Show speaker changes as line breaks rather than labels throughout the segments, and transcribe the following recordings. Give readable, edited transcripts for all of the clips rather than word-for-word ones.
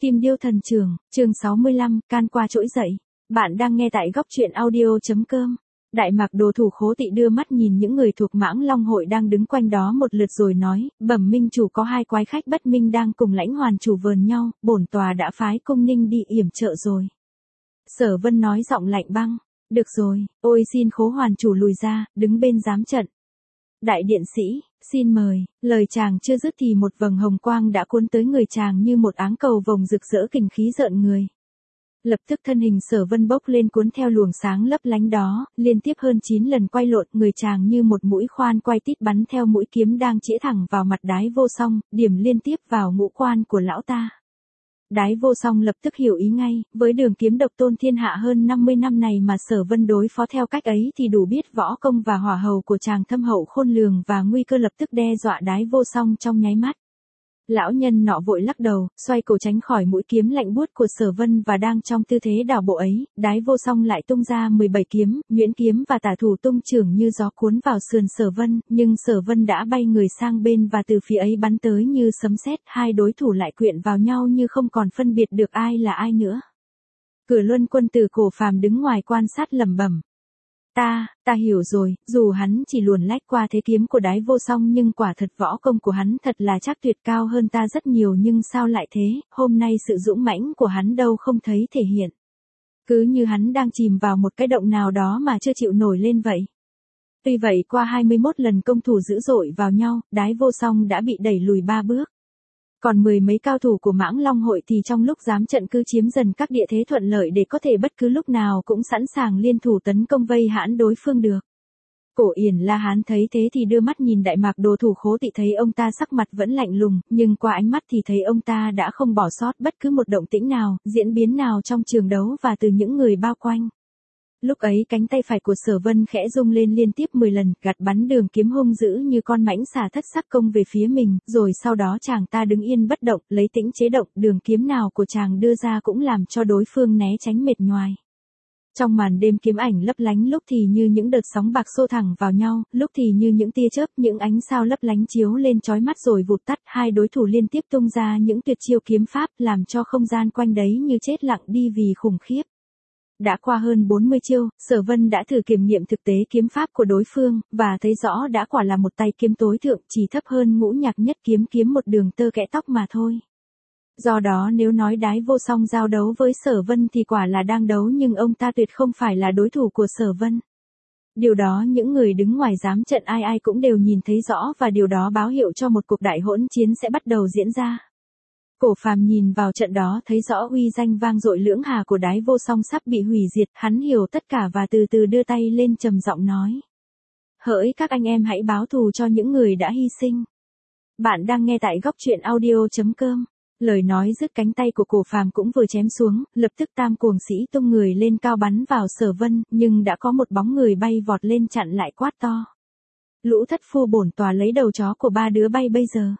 Kim Điêu Thần Trường, chương 65, can qua trỗi dậy. Bạn đang nghe tại góc truyện audio.com. Đại Mạc Đồ thủ Khố Tị đưa mắt nhìn những người thuộc Mãng Long hội đang đứng quanh đó một lượt rồi nói, bẩm minh chủ, có hai quái khách bất minh đang cùng Lãnh Hoàn chủ vờn nhau, bổn tòa đã phái Cung Ninh đi yểm trợ rồi. Sở Vân nói giọng lạnh băng, được rồi, ôi xin Khố Hoàn chủ lùi ra, đứng bên giám trận. Đại điện sĩ, xin mời. Lời chàng chưa dứt thì một vầng hồng quang đã cuốn tới người chàng như một áng cầu vồng rực rỡ kình khí rợn người. Lập tức thân hình Sở Vân bốc lên cuốn theo luồng sáng lấp lánh đó, liên tiếp hơn 9 lần quay lộn, người chàng như một mũi khoan quay tít bắn theo mũi kiếm đang chĩa thẳng vào mặt Đái Vô Song, điểm liên tiếp vào ngũ quan của lão ta. Đái Vô Song lập tức hiểu ý ngay, với đường kiếm độc tôn thiên hạ hơn 50 năm này mà Sở Vân đối phó theo cách ấy thì đủ biết võ công và hỏa hầu của chàng thâm hậu khôn lường, và nguy cơ lập tức đe dọa Đái Vô Song trong nháy mắt. Lão nhân nọ vội lắc đầu, xoay cổ tránh khỏi mũi kiếm lạnh buốt của Sở Vân, và đang trong tư thế đảo bộ ấy, Đái Vô Song lại tung ra 17 kiếm, nhuyễn kiếm và tả thủ tung chưởng như gió cuốn vào sườn Sở Vân, nhưng Sở Vân đã bay người sang bên và từ phía ấy bắn tới như sấm sét, hai đối thủ lại quyện vào nhau như không còn phân biệt được ai là ai nữa. Cửa Luân Quân Tử Cổ Phàm đứng ngoài quan sát lẩm bẩm. Ta hiểu rồi, dù hắn chỉ luồn lách qua thế kiếm của Đái Vô Song nhưng quả thật võ công của hắn thật là chắc tuyệt, cao hơn ta rất nhiều, nhưng sao lại thế, hôm nay sự dũng mãnh của hắn đâu không thấy thể hiện. Cứ như hắn đang chìm vào một cái động nào đó mà chưa chịu nổi lên vậy. Tuy vậy qua 21 lần công thủ dữ dội vào nhau, Đái Vô Song đã bị đẩy lùi 3 bước. Còn mười mấy cao thủ của Mãng Long hội thì trong lúc giám trận cứ chiếm dần các địa thế thuận lợi để có thể bất cứ lúc nào cũng sẵn sàng liên thủ tấn công vây hãm đối phương được. Cổ Yển La Hán thấy thế thì đưa mắt nhìn Đại Mạc Đồ thủ Khố Tị, thấy ông ta sắc mặt vẫn lạnh lùng, nhưng qua ánh mắt thì thấy ông ta đã không bỏ sót bất cứ một động tĩnh nào, diễn biến nào trong trường đấu và từ những người bao quanh. Lúc ấy cánh tay phải của Sở Vân khẽ rung lên liên tiếp 10 lần, gạt bắn đường kiếm hung dữ như con mãnh xà thất sắc công về phía mình, rồi sau đó chàng ta đứng yên bất động, lấy tĩnh chế động, đường kiếm nào của chàng đưa ra cũng làm cho đối phương né tránh mệt nhoài. Trong màn đêm kiếm ảnh lấp lánh, lúc thì như những đợt sóng bạc xô thẳng vào nhau, lúc thì như những tia chớp, những ánh sao lấp lánh chiếu lên chói mắt rồi vụt tắt, hai đối thủ liên tiếp tung ra những tuyệt chiêu kiếm pháp, làm cho không gian quanh đấy như chết lặng đi vì khủng khiếp. Đã qua hơn 40 chiêu, Sở Vân đã thử kiểm nghiệm thực tế kiếm pháp của đối phương, và thấy rõ đã quả là một tay kiếm tối thượng, chỉ thấp hơn Ngũ Nhạc Nhất kiếm một đường tơ kẽ tóc mà thôi. Do đó nếu nói Đái Vô Song giao đấu với Sở Vân thì quả là đang đấu, nhưng ông ta tuyệt không phải là đối thủ của Sở Vân. Điều đó những người đứng ngoài giám trận ai cũng đều nhìn thấy rõ, và điều đó báo hiệu cho một cuộc đại hỗn chiến sẽ bắt đầu diễn ra. Cổ Phàm nhìn vào trận đó thấy rõ uy danh vang dội lưỡng hà của Đái Vô Song sắp bị hủy diệt, hắn hiểu tất cả và từ từ đưa tay lên trầm giọng nói. Hỡi các anh em, hãy báo thù cho những người đã hy sinh. Bạn đang nghe tại góc truyện audio.com. Lời nói dứt, cánh tay của Cổ Phàm cũng vừa chém xuống, lập tức tam cuồng sĩ tung người lên cao bắn vào Sở Vân, nhưng đã có một bóng người bay vọt lên chặn lại, quát to. Lũ thất phu, bổn tòa lấy đầu chó của ba đứa bay bây giờ.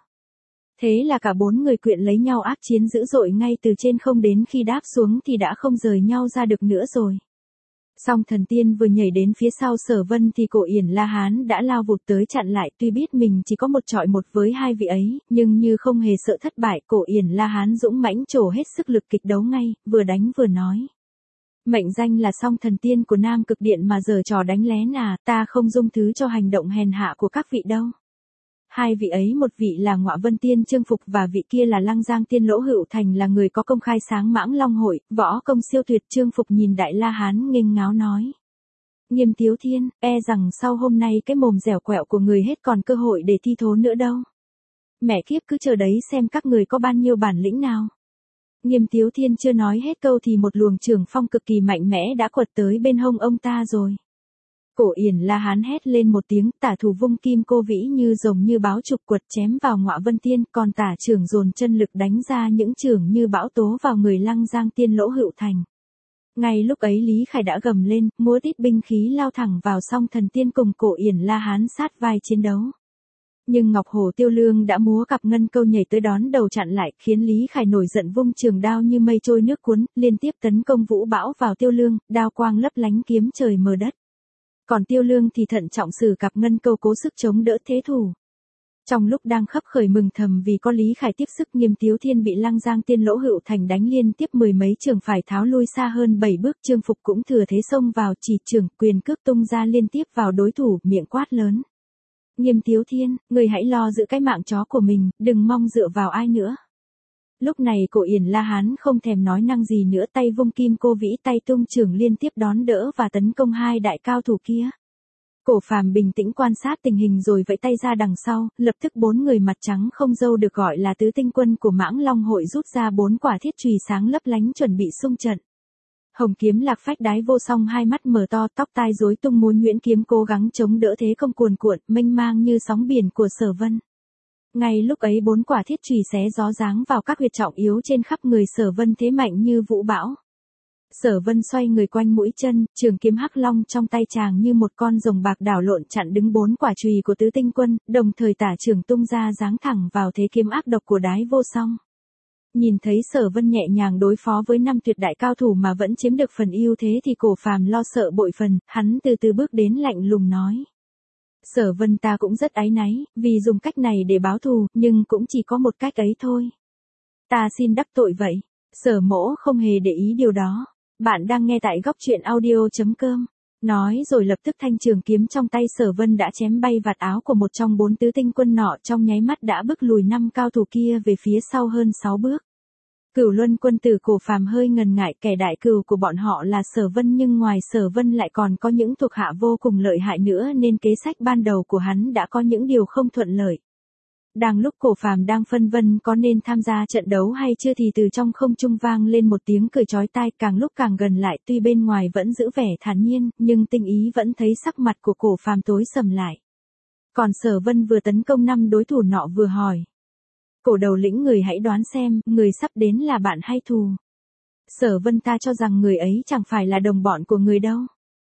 Thế là cả bốn người quyện lấy nhau ác chiến dữ dội ngay từ trên không, đến khi đáp xuống thì đã không rời nhau ra được nữa rồi. Song Thần Tiên vừa nhảy đến phía sau Sở Vân thì Cổ Yển La Hán đã lao vụt tới chặn lại, tuy biết mình chỉ có một chọi một với hai vị ấy, nhưng như không hề sợ thất bại, Cổ Yển La Hán dũng mãnh trổ hết sức lực kịch đấu ngay, vừa đánh vừa nói. Mệnh danh là Song Thần Tiên của Nam Cực Điện mà giở trò đánh lén à, ta không dung thứ cho hành động hèn hạ của các vị đâu. Hai vị ấy, một vị là Ngọa Vân Tiên Trương Phục và vị kia là Lăng Giang Tiên Lỗ Hữu Thành, là người có công khai sáng Mãng Long hội, võ công siêu tuyệt. Trương Phục nhìn Đại La Hán nghênh ngáo nói. Nghiêm Tiếu Thiên, e rằng sau hôm nay cái mồm dẻo quẹo của người hết còn cơ hội để thi thố nữa đâu. Mẹ kiếp, cứ chờ đấy xem các người có bao nhiêu bản lĩnh nào. Nghiêm Tiếu Thiên chưa nói hết câu thì một luồng trường phong cực kỳ mạnh mẽ đã quật tới bên hông ông ta rồi. Cổ Yển La Hán hét lên một tiếng, tả thủ vung kim cô vĩ như rồng như báo trục quật chém vào Ngọa Vân Tiên, còn tả trưởng dồn chân lực đánh ra những chưởng như bão tố vào người Lăng Giang Tiên Lỗ Hữu Thành. Ngay lúc ấy Lý Khải đã gầm lên, múa tít binh khí lao thẳng vào Song Thần Tiên cùng Cổ Yển La Hán sát vai chiến đấu. Nhưng Ngọc Hổ Tiêu Lương đã múa cặp ngân câu nhảy tới đón đầu chặn lại, khiến Lý Khải nổi giận vung trường đao như mây trôi nước cuốn, liên tiếp tấn công vũ bão vào Tiêu Lương, đao quang lấp lánh kiếm trời mờ đất. Còn Tiêu Lương thì thận trọng sử cặp ngân câu cố sức chống đỡ thế thủ. Trong lúc đang khấp khởi mừng thầm vì có Lý Khải tiếp sức, Nghiêm Tiếu Thiên bị Lăng Giang Tiên Lỗ Hữu Thành đánh liên tiếp mười mấy trường phải tháo lui xa hơn 7 bước. Trương Phục cũng thừa thế xông vào chỉ trường, quyền cước tung ra liên tiếp vào đối thủ, miệng quát lớn. Nghiêm Tiếu Thiên, người hãy lo giữ cái mạng chó của mình, đừng mong dựa vào ai nữa. Lúc này Cổ Yển La Hán không thèm nói năng gì nữa, tay vung kim cô vĩ, tay tung chưởng liên tiếp đón đỡ và tấn công hai đại cao thủ kia. Cổ Phàm bình tĩnh quan sát tình hình rồi vẫy tay ra đằng sau, lập tức 4 người mặt trắng không râu được gọi là tứ tinh quân của Mãng Long hội rút ra 4 quả thiết chùy sáng lấp lánh chuẩn bị xung trận. Hồng Kiếm Lạc Phách Đái Vô Song hai mắt mở to, tóc tai rối tung, múa nhuyễn kiếm cố gắng chống đỡ thế công cuồn cuộn, mênh mang như sóng biển của Sở Vân. Ngay lúc ấy 4 quả thiết chùy xé gió giáng vào các huyệt trọng yếu trên khắp người Sở Vân, thế mạnh như vũ bão. Sở Vân xoay người quanh mũi chân, trường kiếm hắc long trong tay chàng như một con rồng bạc đảo lộn chặn đứng 4 quả chùy của tứ tinh quân, đồng thời tả trường tung ra giáng thẳng vào thế kiếm ác độc của Đái Vô Song. Nhìn thấy Sở Vân nhẹ nhàng đối phó với 5 tuyệt đại cao thủ mà vẫn chiếm được phần ưu thế thì Cổ Phàm lo sợ bội phần, hắn từ từ bước đến lạnh lùng nói. Sở Vân, ta cũng rất áy náy, vì dùng cách này để báo thù, nhưng cũng chỉ có một cách ấy thôi. Ta xin đắc tội vậy. Sở Mỗ không hề để ý điều đó. Bạn đang nghe tại góc truyện audio.com. Nói rồi lập tức thanh trường kiếm trong tay Sở Vân đã chém bay vạt áo của một trong 4 tứ tinh quân nọ, trong nháy mắt đã bước lùi 5 cao thủ kia về phía sau hơn 6 bước. Cửu Luân quân tử Cổ Phàm hơi ngần ngại, kẻ đại cừu của bọn họ là Sở Vân, nhưng ngoài Sở Vân lại còn có những thuộc hạ vô cùng lợi hại nữa, nên kế sách ban đầu của hắn đã có những điều không thuận lợi. Đang lúc Cổ Phàm đang phân vân có nên tham gia trận đấu hay chưa thì từ trong không trung vang lên một tiếng cười chói tai, càng lúc càng gần lại, tuy bên ngoài vẫn giữ vẻ thản nhiên, nhưng tinh ý vẫn thấy sắc mặt của Cổ Phàm tối sầm lại. Còn Sở Vân vừa tấn công 5 đối thủ nọ vừa hỏi. Cổ đầu lĩnh, người hãy đoán xem, người sắp đến là bạn hay thù? Sở Vân, ta cho rằng người ấy chẳng phải là đồng bọn của người đâu.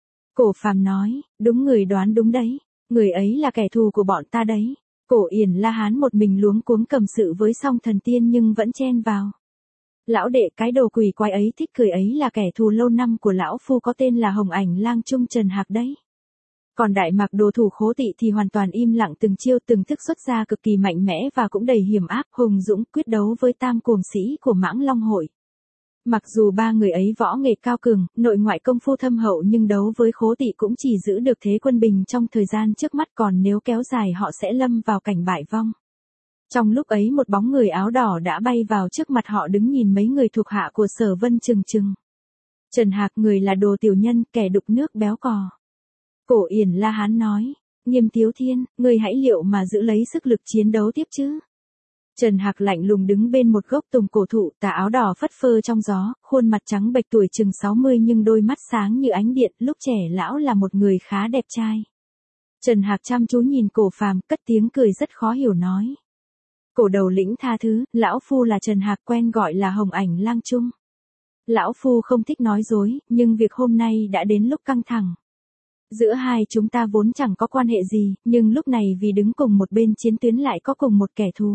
Cổ Phàm nói, đúng, người đoán đúng đấy, người ấy là kẻ thù của bọn ta đấy. Cổ Yển La Hán một mình luống cuống cầm sự với Song Thần Tiên nhưng vẫn chen vào. Lão đệ, cái đồ quỷ quái ấy thích cười ấy là kẻ thù lâu năm của lão phu, có tên là Hồng Ảnh Lang Trung Trần Hạc đấy. Còn Đại Mạc đồ thủ Khố Tị thì hoàn toàn im lặng, từng chiêu từng thức xuất ra cực kỳ mạnh mẽ và cũng đầy hiểm ác, hùng dũng quyết đấu với tam cuồng sĩ của Mãng Long hội. Mặc dù 3 người ấy võ nghệ cao cường, nội ngoại công phu thâm hậu, nhưng đấu với Khố Tị cũng chỉ giữ được thế quân bình trong thời gian trước mắt, còn nếu kéo dài họ sẽ lâm vào cảnh bại vong. Trong lúc ấy một bóng người áo đỏ đã bay vào trước mặt họ, đứng nhìn mấy người thuộc hạ của Sở Vân chừng chừng. Trần Hạc, người là đồ tiểu nhân, kẻ đục nước béo cò. Cổ Yển La Hán nói, Nghiêm Tiếu Thiên, người hãy liệu mà giữ lấy sức lực chiến đấu tiếp chứ. Trần Hạc lạnh lùng đứng bên một gốc tùng cổ thụ, tà áo đỏ phất phơ trong gió, khuôn mặt trắng bệch, tuổi chừng 60 nhưng đôi mắt sáng như ánh điện, lúc trẻ lão là một người khá đẹp trai. Trần Hạc chăm chú nhìn Cổ Phàm, cất tiếng cười rất khó hiểu nói. Cổ đầu lĩnh tha thứ, lão phu là Trần Hạc, quen gọi là Hồng Ảnh Lang Trung. Lão phu không thích nói dối, nhưng việc hôm nay đã đến lúc căng thẳng. Giữa hai chúng ta vốn chẳng có quan hệ gì, nhưng lúc này vì đứng cùng một bên chiến tuyến lại có cùng một kẻ thù.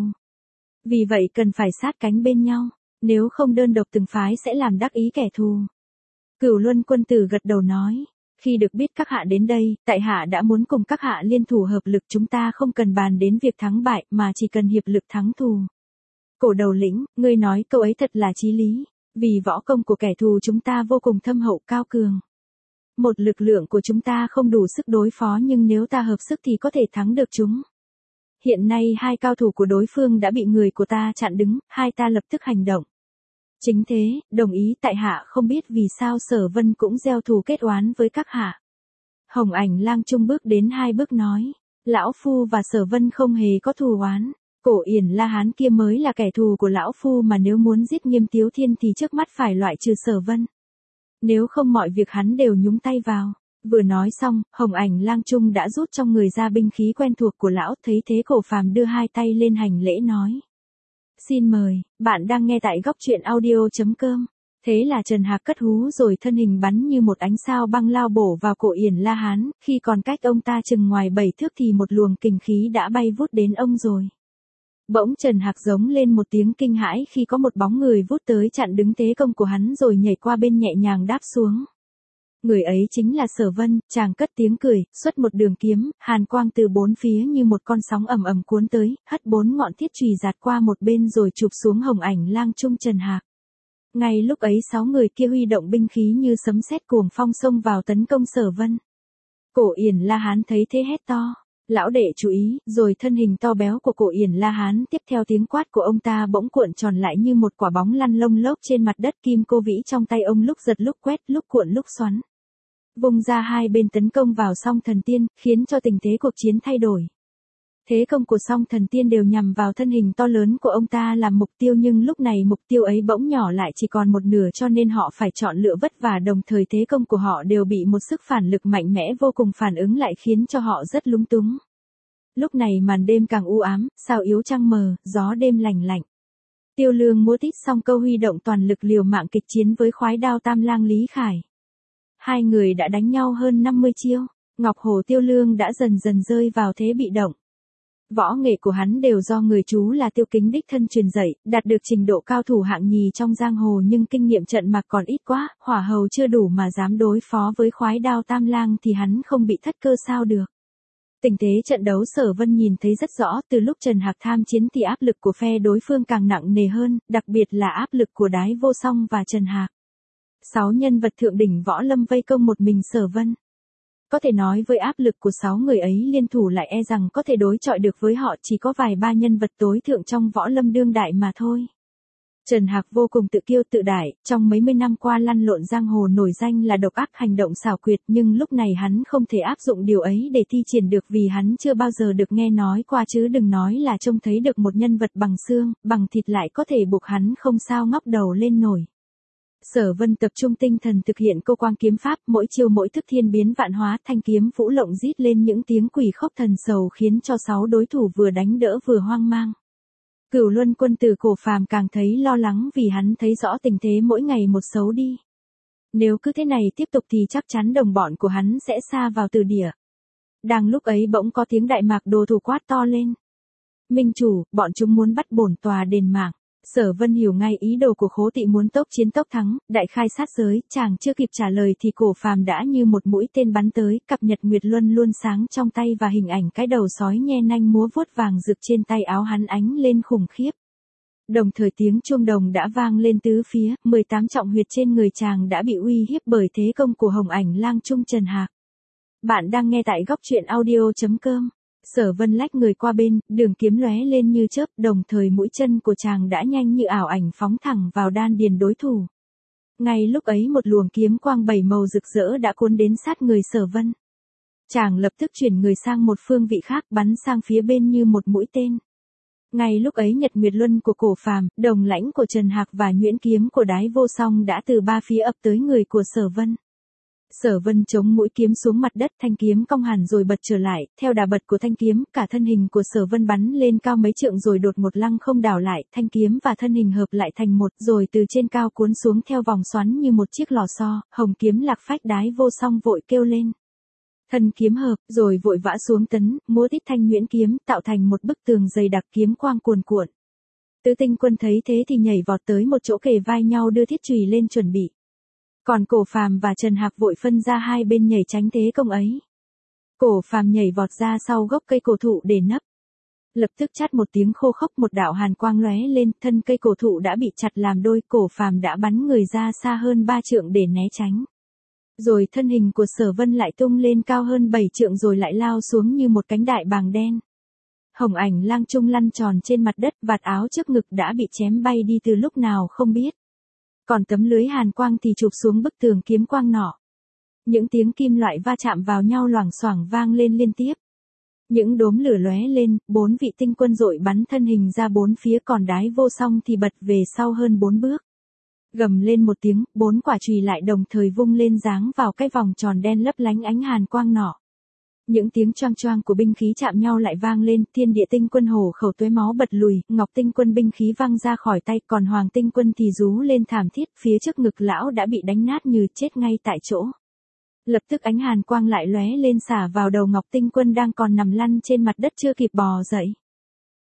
Vì vậy cần phải sát cánh bên nhau, nếu không đơn độc từng phái sẽ làm đắc ý kẻ thù. Cửu Luân quân tử gật đầu nói, khi được biết các hạ đến đây, tại hạ đã muốn cùng các hạ liên thủ hợp lực, chúng ta không cần bàn đến việc thắng bại mà chỉ cần hiệp lực thắng thù. Cổ đầu lĩnh, ngươi nói câu ấy thật là chí lý, vì võ công của kẻ thù chúng ta vô cùng thâm hậu cao cường. Một lực lượng của chúng ta không đủ sức đối phó, nhưng nếu ta hợp sức thì có thể thắng được chúng. Hiện nay 2 cao thủ của đối phương đã bị người của ta chặn đứng, hai ta lập tức hành động. Chính thế, đồng ý, tại hạ không biết vì sao Sở Vân cũng gieo thù kết oán với các hạ. Hồng Ảnh Lang Trung bước đến 2 bước nói, lão phu và Sở Vân không hề có thù oán. Cổ Yển La Hán kia mới là kẻ thù của lão phu, mà nếu muốn giết Nghiêm Tiếu Thiên thì trước mắt phải loại trừ Sở Vân. Nếu không mọi việc hắn đều nhúng tay vào. Vừa nói xong, Hồng Ảnh Lang Trung đã rút trong người ra binh khí quen thuộc của lão, thấy thế Cổ Phàm đưa 2 tay lên hành lễ nói. Xin mời, bạn đang nghe tại góc truyện audio.com. Thế là Trần Hạc cất hú rồi thân hình bắn như một ánh sao băng lao bổ vào Cổ Yển La Hán, khi còn cách ông ta chừng ngoài 7 thước thì một luồng kình khí đã bay vút đến ông rồi. Bỗng Trần Hạc giống lên một tiếng kinh hãi khi có một bóng người vút tới chặn đứng thế công của hắn rồi nhảy qua bên nhẹ nhàng đáp xuống. Người ấy chính là Sở Vân, chàng cất tiếng cười, xuất một đường kiếm, hàn quang từ bốn phía như một con sóng ầm ầm cuốn tới, hất bốn ngọn thiết chùy giạt qua một bên rồi chụp xuống Hồng Ảnh Lang Trung Trần Hạc. Ngay lúc ấy 6 người kia huy động binh khí như sấm sét cuồng phong xông vào tấn công Sở Vân. Cổ Yển La Hán thấy thế hét to. Lão đệ chú ý, rồi thân hình to béo của Cổ Yển La Hán tiếp theo tiếng quát của ông ta bỗng cuộn tròn lại như một quả bóng lăn lông lốc trên mặt đất, kim cô vĩ trong tay ông lúc giật lúc quét, lúc cuộn lúc xoắn. Vung ra hai bên tấn công vào Song Thần Tiên, khiến cho tình thế cuộc chiến thay đổi. Thế công của Song Thần Tiên đều nhằm vào thân hình to lớn của ông ta làm mục tiêu, nhưng lúc này mục tiêu ấy bỗng nhỏ lại chỉ còn một nửa, cho nên họ phải chọn lựa vất vả, đồng thời thế công của họ đều bị một sức phản lực mạnh mẽ vô cùng phản ứng lại, khiến cho họ rất lúng túng. Lúc này màn đêm càng u ám, sao yếu trăng mờ, gió đêm lành lạnh. Tiêu Lương múa tít song câu huy động toàn lực liều mạng kịch chiến với khoái đao Tam Lang Lý Khải. Hai người đã đánh nhau hơn 50 chiêu, Ngọc Hổ Tiêu Lương đã dần dần rơi vào thế bị động. Võ nghệ của hắn đều do người chú là Tiêu Kính đích thân truyền dạy, đạt được trình độ cao thủ hạng nhì trong giang hồ, nhưng kinh nghiệm trận mạc còn ít quá, hỏa hầu chưa đủ mà dám đối phó với khoái đao Tam Lang thì hắn không bị thất cơ sao được. Tình thế trận đấu Sở Vân nhìn thấy rất rõ, từ lúc Trần Hạc tham chiến thì áp lực của phe đối phương càng nặng nề hơn, đặc biệt là áp lực của Đái Vô Song và Trần Hạc. 6 nhân vật thượng đỉnh võ lâm vây công một mình Sở Vân. Có thể nói với áp lực của 6 người ấy liên thủ lại e rằng có thể đối chọi được với họ chỉ có vài ba nhân vật tối thượng trong võ lâm đương đại mà thôi. Trần Hạc vô cùng tự kiêu tự đại, trong mấy mươi năm qua lăn lộn giang hồ nổi danh là độc ác hành động xảo quyệt, nhưng lúc này hắn không thể áp dụng điều ấy để thi triển được vì hắn chưa bao giờ được nghe nói qua, chứ đừng nói là trông thấy được một nhân vật bằng xương, bằng thịt lại có thể buộc hắn không sao ngóc đầu lên nổi. Sở Vân tập trung tinh thần thực hiện câu quang kiếm pháp, mỗi chiêu mỗi thức thiên biến vạn hóa, thanh kiếm vũ lộng rít lên những tiếng quỷ khóc thần sầu, khiến cho 6 đối thủ vừa đánh đỡ vừa hoang mang. Cửu Luân Quân Tử Cổ Phàm càng thấy lo lắng vì hắn thấy rõ tình thế mỗi ngày một xấu đi. Nếu cứ thế này tiếp tục thì chắc chắn đồng bọn của hắn sẽ sa vào tử địa. Đang lúc ấy bỗng có tiếng Đại Mạc Đồ thủ quát to lên. Minh chủ, bọn chúng muốn bắt bổn tòa đền mạng. Sở Vân hiểu ngay ý đồ của Khố Tị, muốn tốc chiến tốc thắng, đại khai sát giới, chàng chưa kịp trả lời thì Cổ Phàm đã như một mũi tên bắn tới, cặp nhật nguyệt luân luôn sáng trong tay và hình ảnh cái đầu sói nhe nanh múa vuốt vàng rực trên tay áo hắn ánh lên khủng khiếp. Đồng thời tiếng chuông đồng đã vang lên tứ phía, 18 trọng huyệt trên người chàng đã bị uy hiếp bởi thế công của Hồng Ảnh Lang Trung Trần Hạc. Bạn đang nghe tại góc truyện audio.com. Sở Vân lách người qua bên, đường kiếm lóe lên như chớp, đồng thời mũi chân của chàng đã nhanh như ảo ảnh phóng thẳng vào đan điền đối thủ. Ngay lúc ấy một luồng kiếm quang 7 màu rực rỡ đã cuốn đến sát người Sở Vân. Chàng lập tức chuyển người sang một phương vị khác, bắn sang phía bên như một mũi tên. Ngay lúc ấy Nhật Nguyệt Luân của Cổ Phàm, Đồng Lãnh của Trần Hạc và nhuyễn kiếm của Đái Vô Song đã từ ba phía ập tới người của Sở Vân. Sở Vân chống mũi kiếm xuống mặt đất, thanh kiếm cong hẳn rồi bật trở lại, theo đà bật của thanh kiếm, cả thân hình của Sở Vân bắn lên cao mấy trượng rồi đột một lăng không đảo lại, thanh kiếm và thân hình hợp lại thành một, rồi từ trên cao cuốn xuống theo vòng xoắn như một chiếc lò xo, hồng kiếm lạc phách. Đái Vô Song vội kêu lên. Thân kiếm hợp, rồi vội vã xuống tấn, múa tít thanh nhuyễn kiếm, tạo thành một bức tường dày đặc, kiếm quang cuồn cuộn. Tứ Tinh Quân thấy thế thì nhảy vọt tới một chỗ kề vai nhau đưa thiết chùy lên chuẩn bị. Còn Cổ Phàm và Trần Hạc vội phân ra hai bên nhảy tránh thế công ấy. Cổ Phàm nhảy vọt ra sau gốc cây cổ thụ để nấp. Lập tức chát một tiếng khô khốc, một đạo hàn quang lóe lên, thân cây cổ thụ đã bị chặt làm đôi, Cổ Phàm đã bắn người ra xa hơn 3 trượng để né tránh. Rồi thân hình của Sở Vân lại tung lên cao hơn 7 trượng rồi lại lao xuống như một cánh đại bàng đen. Hồng Ảnh Lang Trung lăn tròn trên mặt đất, vạt áo trước ngực đã bị chém bay đi từ lúc nào không biết. Còn tấm lưới hàn quang thì chụp xuống bức tường kiếm quang nọ. Những tiếng kim loại va chạm vào nhau loảng xoảng vang lên liên tiếp. Những đốm lửa lóe lên, 4 vị tinh quân dội bắn thân hình ra bốn phía, còn Đái Vô Song thì bật về sau hơn 4 bước. Gầm lên một tiếng, 4 quả chùy lại đồng thời vung lên giáng vào cái vòng tròn đen lấp lánh ánh hàn quang nọ. Những tiếng choang choang của binh khí chạm nhau lại vang lên, Thiên Địa Tinh Quân hổ khẩu tuế máu bật lùi, Ngọc Tinh Quân binh khí văng ra khỏi tay, còn Hoàng Tinh Quân thì rú lên thảm thiết, phía trước ngực lão đã bị đánh nát như chết ngay tại chỗ. Lập tức ánh hàn quang lại lóe lên xả vào đầu Ngọc Tinh Quân đang còn nằm lăn trên mặt đất chưa kịp bò dậy.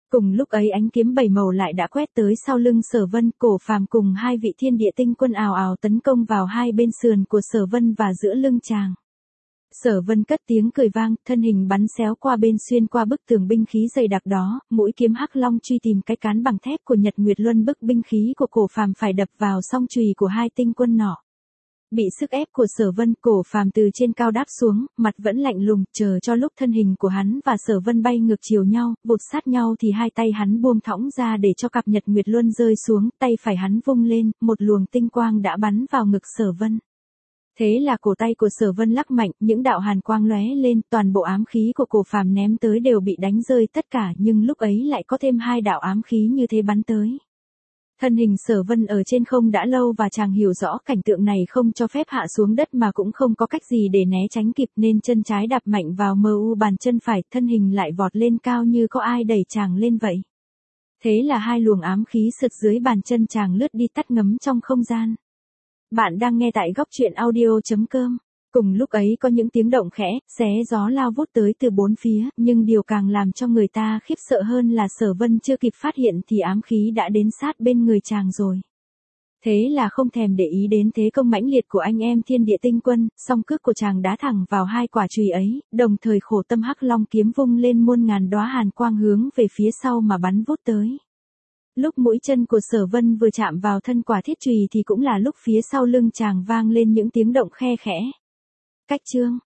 Cùng lúc ấy ánh kiếm bảy màu lại đã quét tới sau lưng Sở Vân, Cổ Phàm cùng hai vị thiên địa tinh quân ào ào tấn công vào hai bên sườn của Sở Vân và giữa lưng chàng. Sở Vân cất tiếng cười vang, thân hình bắn xéo qua bên xuyên qua bức tường binh khí dày đặc đó, mũi kiếm hắc long truy tìm cái cán bằng thép của Nhật Nguyệt Luân bức binh khí của Cổ Phàm phải đập vào song chùy của hai tinh quân nọ. Bị sức ép của Sở Vân, Cổ Phàm từ trên cao đáp xuống, mặt vẫn lạnh lùng, chờ cho lúc thân hình của hắn và Sở Vân bay ngược chiều nhau, vụt sát nhau thì hai tay hắn buông thõng ra để cho cặp Nhật Nguyệt Luân rơi xuống, tay phải hắn vung lên, một luồng tinh quang đã bắn vào ngực Sở Vân. Thế là cổ tay của Sở Vân lắc mạnh, những đạo hàn quang lóe lên, toàn bộ ám khí của Cổ Phàm ném tới đều bị đánh rơi tất cả, nhưng lúc ấy lại có thêm hai đạo ám khí như thế bắn tới. Thân hình Sở Vân ở trên không đã lâu và chàng hiểu rõ cảnh tượng này không cho phép hạ xuống đất mà cũng không có cách gì để né tránh kịp nên chân trái đạp mạnh vào MU bàn chân phải, thân hình lại vọt lên cao như có ai đẩy chàng lên vậy. Thế là hai luồng ám khí sượt dưới bàn chân chàng lướt đi tắt ngấm trong không gian. Bạn đang nghe tại góc truyện audio.com. Cùng lúc ấy có những tiếng động khẽ, xé gió lao vút tới từ bốn phía, nhưng điều càng làm cho người ta khiếp sợ hơn là Sở Vân chưa kịp phát hiện thì ám khí đã đến sát bên người chàng rồi. Thế là không thèm để ý đến thế công mãnh liệt của anh em thiên địa tinh quân, song cước của chàng đá thẳng vào hai quả chùy ấy, đồng thời khổ tâm hắc long kiếm vung lên muôn ngàn đóa hàn quang hướng về phía sau mà bắn vút tới. Lúc mũi chân của Sở Vân vừa chạm vào thân quả thiết chùy thì cũng là lúc phía sau lưng chàng vang lên những tiếng động khe khẽ. Cách chương